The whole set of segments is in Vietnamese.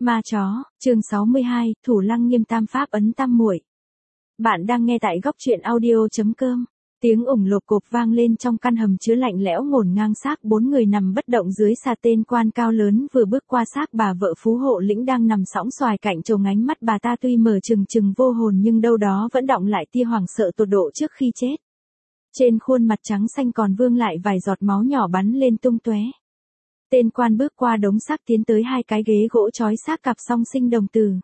Ma chó, chương 62, Thủ Lăng Nghiêm tam pháp ấn tam muội. Bạn đang nghe tại góc truyện audio.com. Tiếng ủng lộp cộp vang lên trong căn hầm chứa lạnh lẽo ngổn ngang xác bốn người nằm bất động dưới xà tên quan cao lớn vừa bước qua xác bà vợ phú hộ lĩnh đang nằm sõng xoài cạnh chồng, ánh mắt bà ta tuy mở trừng trừng vô hồn nhưng đâu đó vẫn đọng lại tia hoảng sợ tột độ trước khi chết. Trên khuôn mặt trắng xanh còn vương lại vài giọt máu nhỏ bắn lên tung tóe. Tên quan bước qua đống xác tiến tới hai cái ghế gỗ trói xác cặp song sinh đồng tử.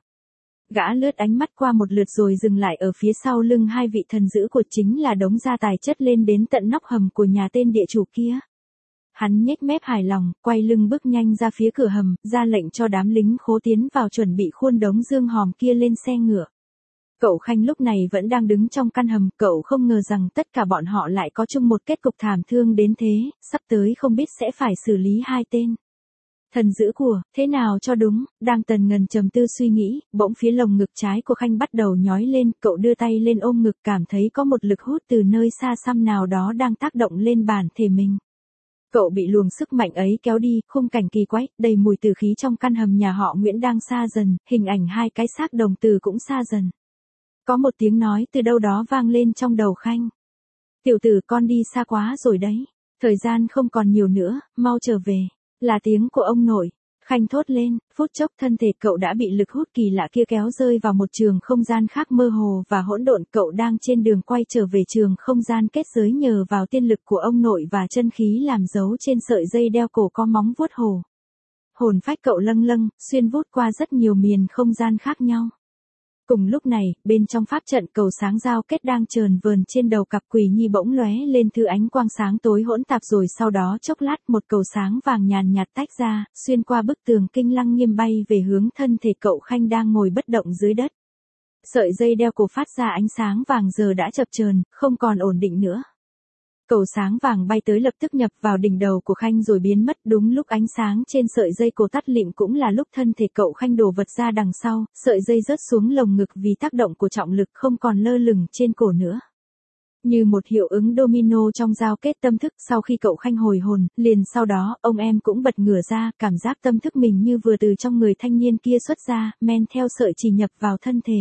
Gã lướt ánh mắt qua một lượt rồi dừng lại ở phía sau lưng hai vị thần dữ của chính là đống gia tài chất lên đến tận nóc hầm của nhà tên địa chủ kia. Hắn nhếch mép hài lòng, quay lưng bước nhanh ra phía cửa hầm, ra lệnh cho đám lính khố tiến vào chuẩn bị khuôn đống dương hòm kia lên xe ngựa. Cậu Khanh lúc này vẫn đang đứng trong căn hầm, cậu không ngờ rằng tất cả bọn họ lại có chung một kết cục thảm thương đến thế, sắp tới không biết sẽ phải xử lý hai tên thần dữ của, thế nào cho đúng, đang tần ngần trầm tư suy nghĩ, bỗng phía lồng ngực trái của Khanh bắt đầu nhói lên, cậu đưa tay lên ôm ngực cảm thấy có một lực hút từ nơi xa xăm nào đó đang tác động lên bản thể mình. Cậu bị luồng sức mạnh ấy kéo đi, khung cảnh kỳ quái, đầy mùi tử khí trong căn hầm nhà họ Nguyễn đang xa dần, hình ảnh hai cái xác đồng tử cũng xa dần. Có một tiếng nói từ đâu đó vang lên trong đầu Khanh. Tiểu tử, con đi xa quá rồi đấy. Thời gian không còn nhiều nữa, mau trở về. Là tiếng của ông nội. Khanh thốt lên, phút chốc thân thể cậu đã bị lực hút kỳ lạ kia kéo rơi vào một trường không gian khác mơ hồ và hỗn độn. Cậu đang trên đường quay trở về trường không gian kết giới nhờ vào tiên lực của ông nội và chân khí làm dấu trên sợi dây đeo cổ có móng vuốt hồ. Hồn phách cậu lâng lâng, xuyên vút qua rất nhiều miền không gian khác nhau. Cùng lúc này, bên trong pháp trận cầu sáng giao kết đang chờn vờn trên đầu cặp quỷ nhi bỗng lóe lên thứ ánh quang sáng tối hỗn tạp, rồi sau đó chốc lát một cầu sáng vàng nhàn nhạt tách ra, xuyên qua bức tường kinh lăng nghiêm bay về hướng thân thể cậu Khanh đang ngồi bất động dưới đất. Sợi dây đeo cổ phát ra ánh sáng vàng giờ đã chập chờn, không còn ổn định nữa. Cầu sáng vàng bay tới lập tức nhập vào đỉnh đầu của Khanh rồi biến mất. Đúng lúc ánh sáng trên sợi dây cổ tắt lịm cũng là lúc thân thể cậu Khanh đổ vật ra đằng sau, sợi dây rớt xuống lồng ngực vì tác động của trọng lực không còn lơ lửng trên cổ nữa. Như một hiệu ứng domino trong giao kết tâm thức, sau khi cậu Khanh hồi hồn, liền sau đó, ông em cũng bật ngửa ra, cảm giác tâm thức mình như vừa từ trong người thanh niên kia xuất ra, men theo sợi chỉ nhập vào thân thể.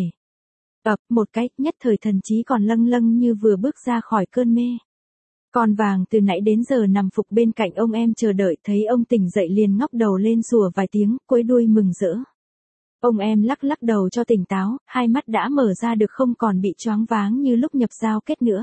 Một cái, nhất thời thần trí còn lâng lâng như vừa bước ra khỏi cơn mê. Con vàng từ nãy đến giờ nằm phục bên cạnh ông em chờ đợi, thấy ông tỉnh dậy liền ngóc đầu lên sủa vài tiếng, quấy đuôi mừng rỡ. Ông em lắc lắc đầu cho tỉnh táo, hai mắt đã mở ra được không còn bị choáng váng như lúc nhập giao kết nữa.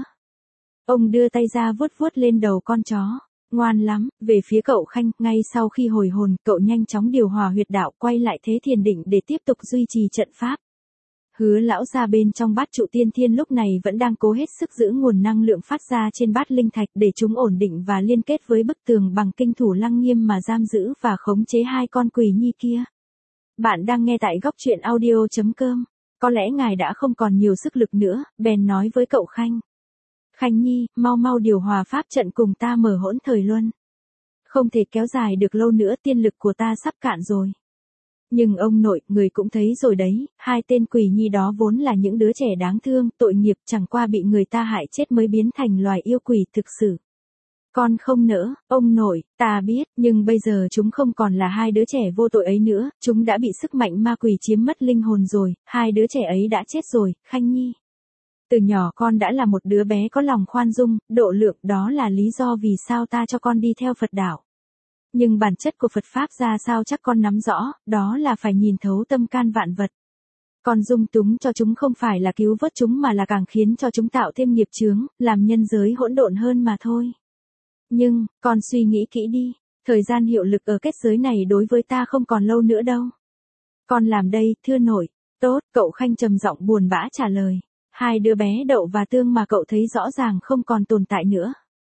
Ông đưa tay ra vuốt vuốt lên đầu con chó. Ngoan lắm. Về phía cậu Khanh, ngay sau khi hồi hồn, cậu nhanh chóng điều hòa huyệt đạo, quay lại thế thiền định để tiếp tục duy trì trận pháp. Hứa lão gia bên trong bát trụ tiên thiên lúc này vẫn đang cố hết sức giữ nguồn năng lượng phát ra trên bát linh thạch để chúng ổn định và liên kết với bức tường bằng kinh thủ lăng nghiêm mà giam giữ và khống chế hai con quỷ nhi kia. Bạn đang nghe tại góc truyện audio.com. Có lẽ ngài đã không còn nhiều sức lực nữa, bèn nói với cậu Khanh. Khanh nhi, mau mau điều hòa pháp trận cùng ta mở hỗn thời luân. Không thể kéo dài được lâu nữa, tiên lực của ta sắp cạn rồi. Nhưng ông nội, người cũng thấy rồi đấy, hai tên quỷ nhi đó vốn là những đứa trẻ đáng thương, tội nghiệp, chẳng qua bị người ta hại chết mới biến thành loài yêu quỷ thực sự. Con không nỡ, ông nội, ta biết, nhưng bây giờ chúng không còn là hai đứa trẻ vô tội ấy nữa, chúng đã bị sức mạnh ma quỷ chiếm mất linh hồn rồi, hai đứa trẻ ấy đã chết rồi, Khanh nhi. Từ nhỏ con đã là một đứa bé có lòng khoan dung, độ lượng, đó là lý do vì sao ta cho con đi theo Phật đạo. Nhưng bản chất của Phật Pháp ra sao chắc con nắm rõ, đó là phải nhìn thấu tâm can vạn vật. Con dung túng cho chúng không phải là cứu vớt chúng mà là càng khiến cho chúng tạo thêm nghiệp chướng, làm nhân giới hỗn độn hơn mà thôi. Nhưng, con suy nghĩ kỹ đi, thời gian hiệu lực ở kết giới này đối với ta không còn lâu nữa đâu. Con làm đây, thưa nội. Tốt, cậu Khanh trầm giọng buồn bã trả lời. Hai đứa bé Đậu và Tương mà cậu thấy rõ ràng không còn tồn tại nữa.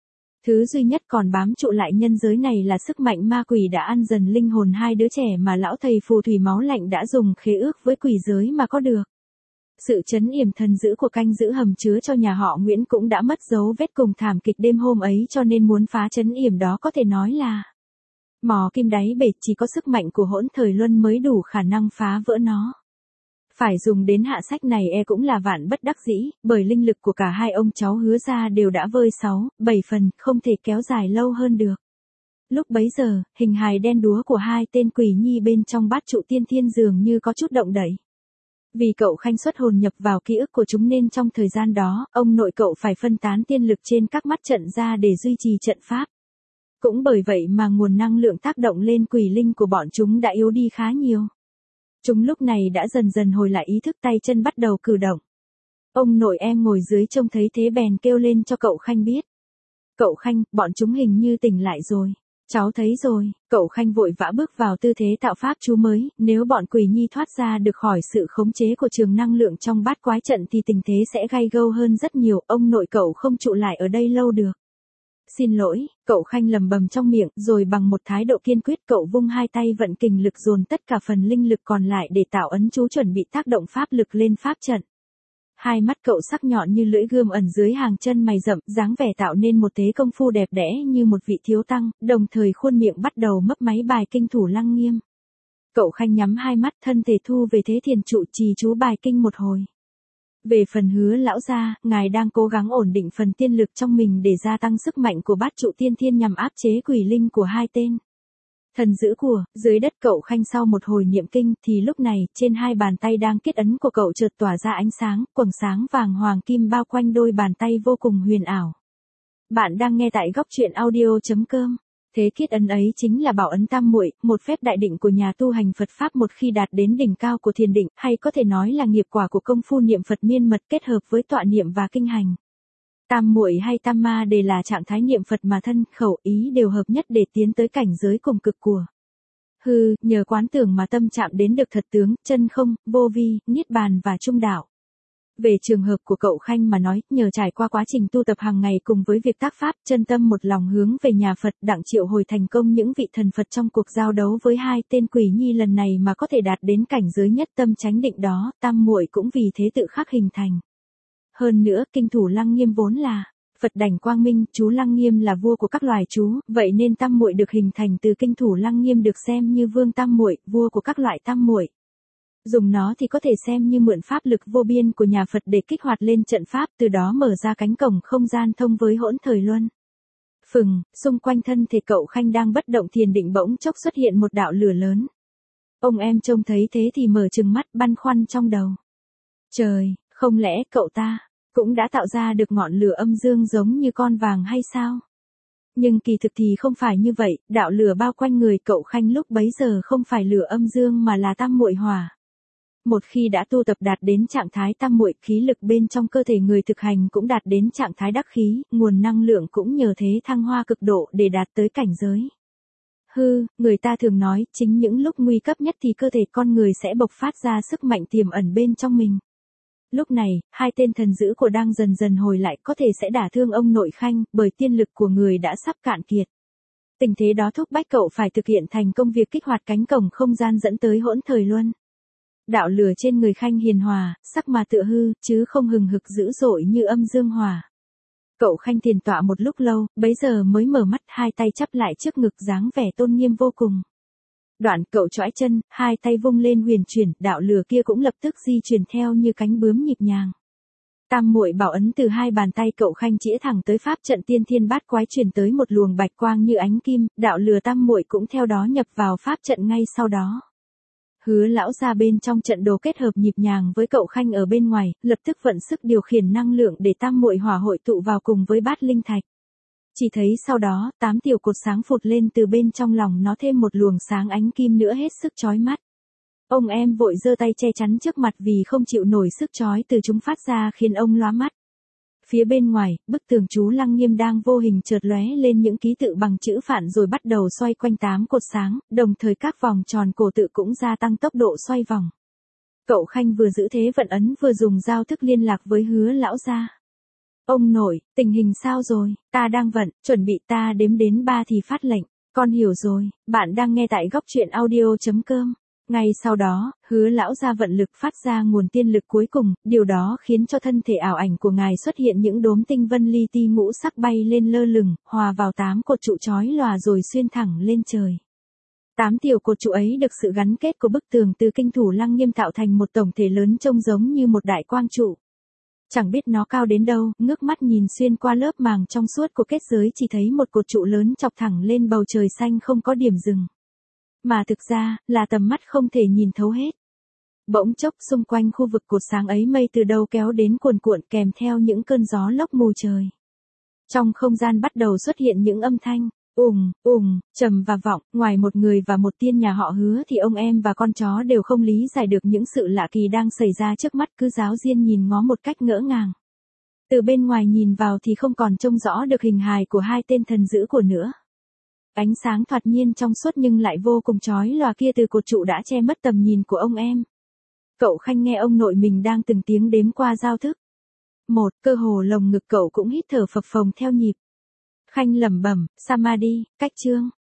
Thứ duy nhất còn bám trụ lại nhân giới này là sức mạnh ma quỷ đã ăn dần linh hồn hai đứa trẻ mà lão thầy phù thủy máu lạnh đã dùng khế ước với quỷ giới mà có được. Sự trấn yểm thần dữ của canh giữ hầm chứa cho nhà họ Nguyễn cũng đã mất dấu vết cùng thảm kịch đêm hôm ấy, cho nên muốn phá trấn yểm đó có thể nói là mò kim đáy bể, chỉ có sức mạnh của hỗn thời luân mới đủ khả năng phá vỡ nó. Phải dùng đến hạ sách này cũng là vạn bất đắc dĩ, bởi linh lực của cả hai ông cháu Hứa gia đều đã vơi 6, 7 phần, không thể kéo dài lâu hơn được. Lúc bấy giờ, hình hài đen đúa của hai tên quỷ nhi bên trong bát trụ tiên thiên dường như có chút động đậy. Vì cậu Khanh xuất hồn nhập vào ký ức của chúng nên trong thời gian đó, ông nội cậu phải phân tán tiên lực trên các mắt trận ra để duy trì trận pháp. Cũng bởi vậy mà nguồn năng lượng tác động lên quỷ linh của bọn chúng đã yếu đi khá nhiều. Chúng lúc này đã dần dần hồi lại ý thức, tay chân bắt đầu cử động. Ông nội em ngồi dưới trông thấy thế bèn kêu lên cho cậu Khanh biết. Cậu Khanh, bọn chúng hình như tỉnh lại rồi. Cháu thấy rồi, cậu Khanh vội vã bước vào tư thế tạo pháp chú mới, nếu bọn quỷ nhi thoát ra được khỏi sự khống chế của trường năng lượng trong bát quái trận thì tình thế sẽ gay gâu hơn rất nhiều, ông nội cậu không trụ lại ở đây lâu được. Xin lỗi, cậu Khanh lầm bầm trong miệng, rồi bằng một thái độ kiên quyết cậu vung hai tay vận kình lực dồn tất cả phần linh lực còn lại để tạo ấn chú chuẩn bị tác động pháp lực lên pháp trận. Hai mắt cậu sắc nhọn như lưỡi gươm ẩn dưới hàng chân mày rậm, dáng vẻ tạo nên một thế công phu đẹp đẽ như một vị thiếu tăng, đồng thời khuôn miệng bắt đầu mấp máy bài kinh Thủ Lăng Nghiêm. Cậu Khanh nhắm hai mắt, thân thể thu về thế thiền trụ trì chú bài kinh một hồi. Về phần Hứa lão gia, ngài đang cố gắng ổn định phần tiên lực trong mình để gia tăng sức mạnh của bát trụ tiên thiên nhằm áp chế quỷ linh của hai tên thần giữ của. Dưới đất cậu Khanh sau một hồi niệm kinh thì lúc này, trên hai bàn tay đang kết ấn của cậu chợt tỏa ra ánh sáng, quầng sáng vàng hoàng kim bao quanh đôi bàn tay vô cùng huyền ảo. Bạn đang nghe tại góc truyện audio.com. Thế kết ấn ấy chính là bảo ấn tam muội, một phép đại định của nhà tu hành Phật Pháp một khi đạt đến đỉnh cao của thiền định, hay có thể nói là nghiệp quả của công phu niệm Phật miên mật kết hợp với tọa niệm và kinh hành. Tam muội hay tam ma đều là trạng thái niệm Phật mà thân, khẩu, ý đều hợp nhất để tiến tới cảnh giới cùng cực của hư, nhờ quán tưởng mà tâm chạm đến được thật tướng, chân không, vô vi, niết bàn và trung đạo. Về trường hợp của cậu Khanh mà nói, nhờ trải qua quá trình tu tập hàng ngày cùng với việc tác pháp, chân tâm một lòng hướng về nhà Phật, đặng triệu hồi thành công những vị thần Phật trong cuộc giao đấu với hai tên quỷ nhi lần này mà có thể đạt đến cảnh giới nhất tâm chánh định đó, tam muội cũng vì thế tự khắc hình thành. Hơn nữa, kinh Thủ Lăng Nghiêm vốn là Phật đảnh quang minh, chú Lăng Nghiêm là vua của các loài chú, vậy nên tam muội được hình thành từ kinh Thủ Lăng Nghiêm được xem như vương tam muội, vua của các loại tam muội. Dùng nó thì có thể xem như mượn pháp lực vô biên của nhà Phật để kích hoạt lên trận pháp, từ đó mở ra cánh cổng không gian thông với hỗn thời luân. Phừng, xung quanh thân thể cậu Khanh đang bất động thiền định bỗng chốc xuất hiện một đạo lửa lớn. Ông em trông thấy thế thì mở trừng mắt băn khoăn trong đầu. Trời, không lẽ cậu ta cũng đã tạo ra được ngọn lửa âm dương giống như con vàng hay sao? Nhưng kỳ thực thì không phải như vậy, đạo lửa bao quanh người cậu Khanh lúc bấy giờ không phải lửa âm dương mà là tam muội hỏa. Một khi đã tu tập đạt đến trạng thái tam muội, khí lực bên trong cơ thể người thực hành cũng đạt đến trạng thái đắc khí, nguồn năng lượng cũng nhờ thế thăng hoa cực độ để đạt tới cảnh giới hư. Người ta thường nói, chính những lúc nguy cấp nhất thì cơ thể con người sẽ bộc phát ra sức mạnh tiềm ẩn bên trong mình. Lúc này, hai tên thần dữ của đang dần dần hồi lại có thể sẽ đả thương ông nội Khanh, bởi tiên lực của người đã sắp cạn kiệt. Tình thế đó thúc bách cậu phải thực hiện thành công việc kích hoạt cánh cổng không gian dẫn tới hỗn thời luân. Đạo lửa trên người Khanh hiền hòa, sắc mà tựa hư, chứ không hừng hực dữ dội như âm dương hỏa. Cậu Khanh thiền tọa một lúc lâu, bấy giờ mới mở mắt, hai tay chắp lại trước ngực dáng vẻ tôn nghiêm vô cùng. Đoạn cậu chõi chân, hai tay vung lên huyền chuyển, đạo lửa kia cũng lập tức di chuyển theo như cánh bướm nhịp nhàng. Tam muội bảo ấn từ hai bàn tay cậu Khanh chĩa thẳng tới pháp trận tiên thiên bát quái, truyền tới một luồng bạch quang như ánh kim, đạo lửa tam muội cũng theo đó nhập vào pháp trận ngay sau đó. Hứa lão gia bên trong trận đồ kết hợp nhịp nhàng với cậu Khanh ở bên ngoài, lập tức vận sức điều khiển năng lượng để tam muội hỏa hội tụ vào cùng với bát linh thạch. Chỉ thấy sau đó, 8 tiểu cột sáng phụt lên từ bên trong lòng nó, thêm một luồng sáng ánh kim nữa hết sức chói mắt. Ông em vội giơ tay che chắn trước mặt vì không chịu nổi sức chói từ chúng phát ra khiến ông lóa mắt. Phía bên ngoài, bức tường chú Lăng Nghiêm đang vô hình chợt lóe lên những ký tự bằng chữ phạn rồi bắt đầu xoay quanh 8 cột sáng, đồng thời các vòng tròn cổ tự cũng gia tăng tốc độ xoay vòng. Cậu Khanh vừa giữ thế vận ấn vừa dùng giao thức liên lạc với Hứa lão gia. Ông nội, tình hình sao rồi? Ta đang vận, chuẩn bị, ta đếm đến 3 thì phát lệnh. Con hiểu rồi, bạn đang nghe tại góc truyện audio.com. Ngay sau đó, Hứa lão gia vận lực phát ra nguồn tiên lực cuối cùng, điều đó khiến cho thân thể ảo ảnh của ngài xuất hiện những đốm tinh vân li ti ngũ sắc bay lên lơ lửng, hòa vào 8 cột trụ chói lòa rồi xuyên thẳng lên trời. 8 tiểu cột trụ ấy được sự gắn kết của bức tường từ kinh Thủ Lăng Nghiêm tạo thành một tổng thể lớn trông giống như một đại quang trụ. Chẳng biết nó cao đến đâu, ngước mắt nhìn xuyên qua lớp màng trong suốt của kết giới chỉ thấy một cột trụ lớn chọc thẳng lên bầu trời xanh không có điểm dừng. Mà thực ra, là tầm mắt không thể nhìn thấu hết. Bỗng chốc xung quanh khu vực cột sáng ấy mây từ đâu kéo đến cuồn cuộn kèm theo những cơn gió lốc mù trời. Trong không gian bắt đầu xuất hiện những âm thanh, trầm và vọng, ngoài một người và một tiên nhà họ Hứa thì ông em và con chó đều không lý giải được những sự lạ kỳ đang xảy ra trước mắt, cứ ráo riêng nhìn ngó một cách ngỡ ngàng. Từ bên ngoài nhìn vào thì không còn trông rõ được hình hài của hai tên thần dữ của nữa. Ánh sáng thoạt nhiên trong suốt nhưng lại vô cùng chói lòa kia từ cột trụ đã che mất tầm nhìn của ông em. Cậu Khanh nghe ông nội mình đang từng tiếng đếm qua giao thức. Cơ hồ lồng ngực cậu cũng hít thở phập phồng theo nhịp. Khanh lẩm bẩm, Samadhi, cách chương.